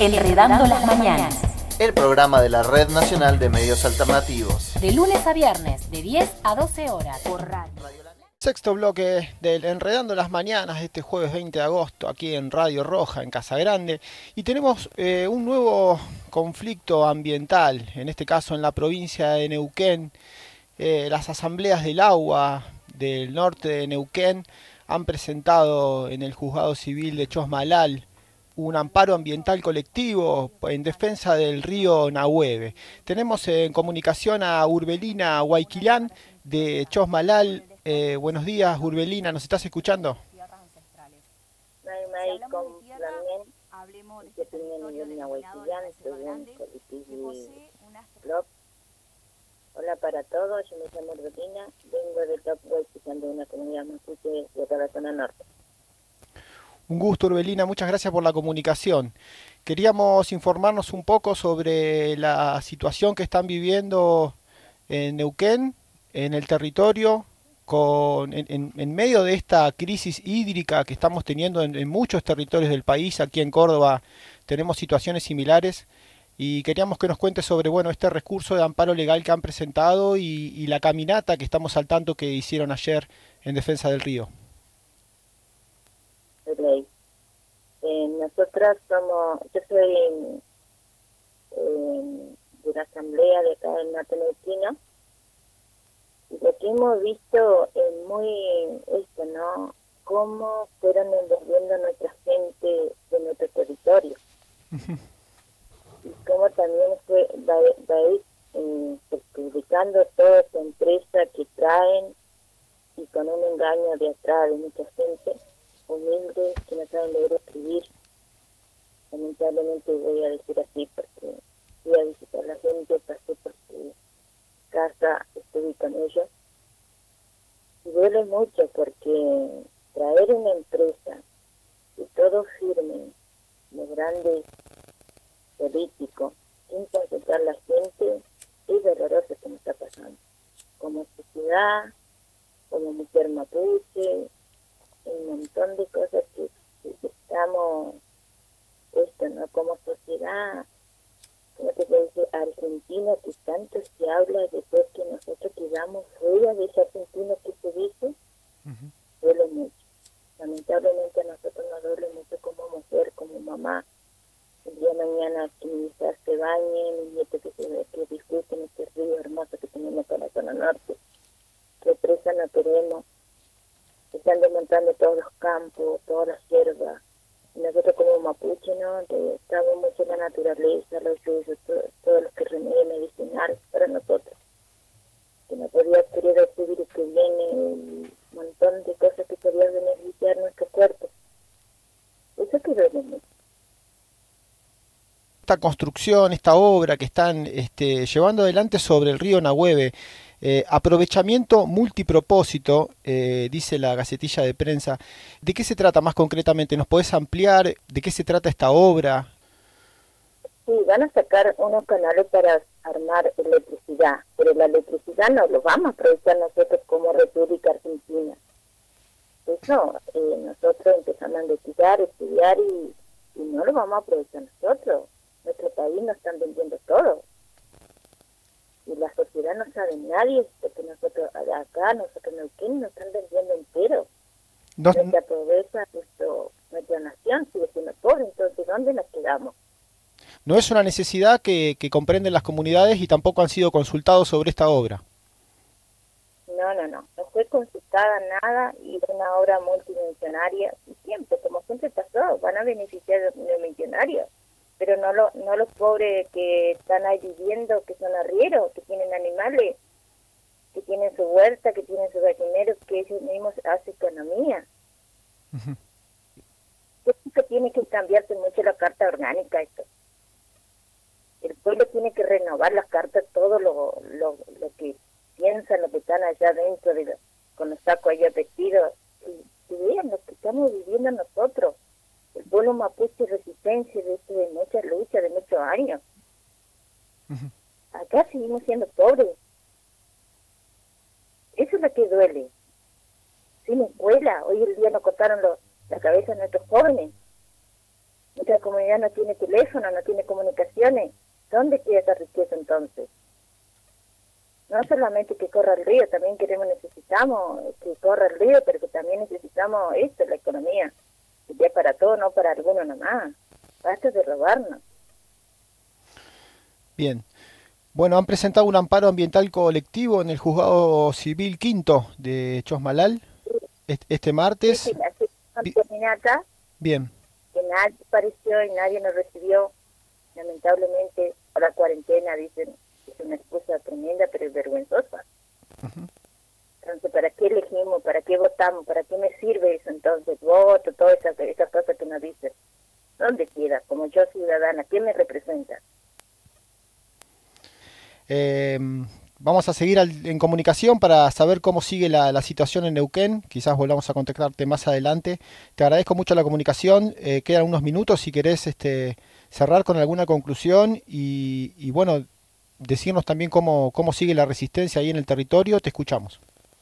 Enredando las mañanas. El programa de la Red Nacional de Medios Alternativos. De lunes a viernes, de 10 a 12 horas, por radio. Sexto bloque del Enredando las Mañanas, este jueves 20 de agosto, aquí en Radio Roja, en Casa Grande. Y tenemos un nuevo conflicto ambiental, en este caso en la provincia de Neuquén. Las asambleas del agua del norte de Neuquén han presentado en el Juzgado Civil de Chosmalal un amparo ambiental colectivo en defensa del río Nahueve. Tenemos en comunicación a Urbelina Guayquilán de Chosmalal. Buenos días, Urbelina, ¿nos estás escuchando? Hola para todos, yo me llamo Urbelina, vengo de Top Guayquilán, de una comunidad mapuche de acá de la zona norte. Un gusto, Urbelina, muchas gracias por la comunicación. Queríamos informarnos un poco sobre la situación que están viviendo en Neuquén, en el territorio, en medio de esta crisis hídrica que estamos teniendo en muchos territorios del país. Aquí en Córdoba tenemos situaciones similares y queríamos que nos cuente sobre este recurso de amparo legal que han presentado y la caminata que estamos al tanto que hicieron ayer en defensa del río. Nosotras yo soy de una asamblea de acá en Norte Neuquino, y lo que hemos visto es muy ¿no? Cómo fueron envolviendo a nuestra gente de nuestro territorio. Y cómo también va a ir perjudicando toda esta empresa que traen, y con un engaño de atrás de mucha gente humildes que no saben leer o escribir. Lamentablemente voy a decir así, porque fui a visitar a la gente, pasé por su casa, estuve con ellos, y duele mucho porque traer una empresa y todo firme, los grandes políticos, sin consultar a la gente, es doloroso que nos está pasando. Como sociedad, como mujer mapuche, un montón de cosas que estamos, ¿no? Como sociedad, como te puedo decir, Argentina, que tanto se habla después que nosotros quedamos fuera de ese argentino que se dice, duele mucho. Lamentablemente a nosotros nos duele mucho como mujer, como mamá. El día de mañana que mis hijas se bañen, mis nietos que disfruten este río hermoso que tenemos para la zona norte. Represa no queremos. Están desmontando todos los campos, todas las hierbas. Y nosotros como mapuche, ¿no? Estamos mucho en la naturaleza, los usos, todo lo que remedio medicinal para nosotros. Que no podía adquirir este virus que viene, un montón de cosas que podían beneficiar nuestro cuerpo. Eso que duele mucho. Esta construcción, esta obra que están llevando adelante sobre el río Nahueve, aprovechamiento multipropósito, dice la Gacetilla de Prensa. ¿De qué se trata más concretamente? ¿Nos podés ampliar de qué se trata esta obra? Sí, van a sacar unos canales para armar electricidad, pero la electricidad no lo vamos a aprovechar nosotros como República Argentina. Eso, nosotros empezamos a investigar, estudiar y no lo vamos a aprovechar nosotros. Nuestro país nos están vendiendo todo. Y la sociedad no sabe nadie, porque nosotros en Neuquén nos están vendiendo entero. Nuestra pobreza, nuestra nación sigue siendo pobre, entonces ¿dónde nos quedamos? No es una necesidad que comprenden las comunidades y tampoco han sido consultados sobre esta obra. No fue consultada nada, y es una obra multimillonaria, y siempre, como siempre pasó, van a beneficiar a los millonarios. Pero no los pobres que están ahí viviendo, que son arrieros, que tienen animales, que tienen su huerta, que tienen sus gallineros, que ellos mismos hacen economía. Yo creo que tiene que cambiarse mucho la carta orgánica esto. El pueblo tiene que renovar las cartas, todo lo que piensan, lo que están allá dentro, con los sacos allá vestidos, y vean lo que estamos viviendo nosotros. El pueblo mapuche resistencia de mucha lucha, de muchos años. Acá seguimos siendo pobres. Eso es lo que duele. Sin escuela, hoy el día nos cortaron la cabeza a nuestros jóvenes. Muchas comunidad no tiene teléfono, no tiene comunicaciones, ¿dónde queda esa riqueza entonces? No solamente que corra el río, también necesitamos que corra el río, pero que también necesitamos esto, la economía, que sea para todo, no para algunos nomás. Basta de robarnos. Bien. Bueno, han presentado un amparo ambiental colectivo en el Juzgado Civil Quinto de Chosmalal este martes. Sí, así caminata, Bien. que nadie apareció y nadie nos recibió. Lamentablemente, por la cuarentena, dicen, es una excusa tremenda, pero es vergonzosa. Ujú. Entonces, ¿para qué elegimos? ¿Para qué votamos? ¿Para qué me sirve eso? Entonces, voto, todas esas cosas que nos dicen. ¿Dónde queda? Como yo ciudadana, ¿quién me representa? Vamos a seguir en comunicación para saber cómo sigue la situación en Neuquén. Quizás volvamos a contactarte más adelante. Te agradezco mucho la comunicación. Quedan unos minutos si querés cerrar con alguna conclusión y bueno, decirnos también cómo sigue la resistencia ahí en el territorio. Te escuchamos.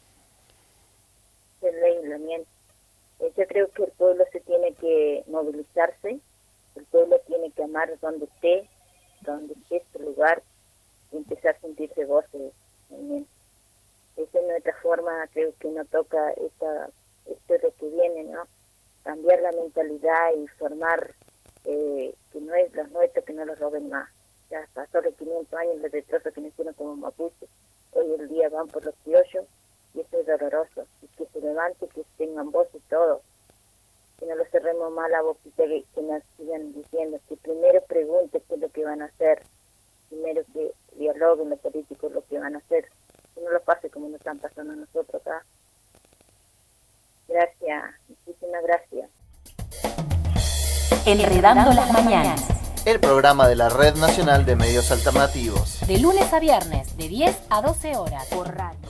Yo creo que el pueblo se tiene que movilizarse, el pueblo tiene que amar donde esté su lugar, y empezar a sentirse voces también. Esa es nuestra forma, creo que nos toca esto de que viene, ¿no? Cambiar la mentalidad y formar que no es los nuestros, que no los roben más. Ya pasó los 500 años de retroso que nacieron como mapuches, hoy el día van por los criollos, y eso es doloroso, y que se levante, que tengan voz y todo, que no lo cerremos más la boquita, que nos sigan diciendo, que primero pregunten qué es lo que van a hacer, primero que dialoguen los políticos lo que van a hacer, que no lo pase como nos están pasando a nosotros acá. Gracias, muchísimas gracias. Enredando las mañanas. El programa de la Red Nacional de Medios Alternativos. De lunes a viernes, de 10 a 12 horas, por radio.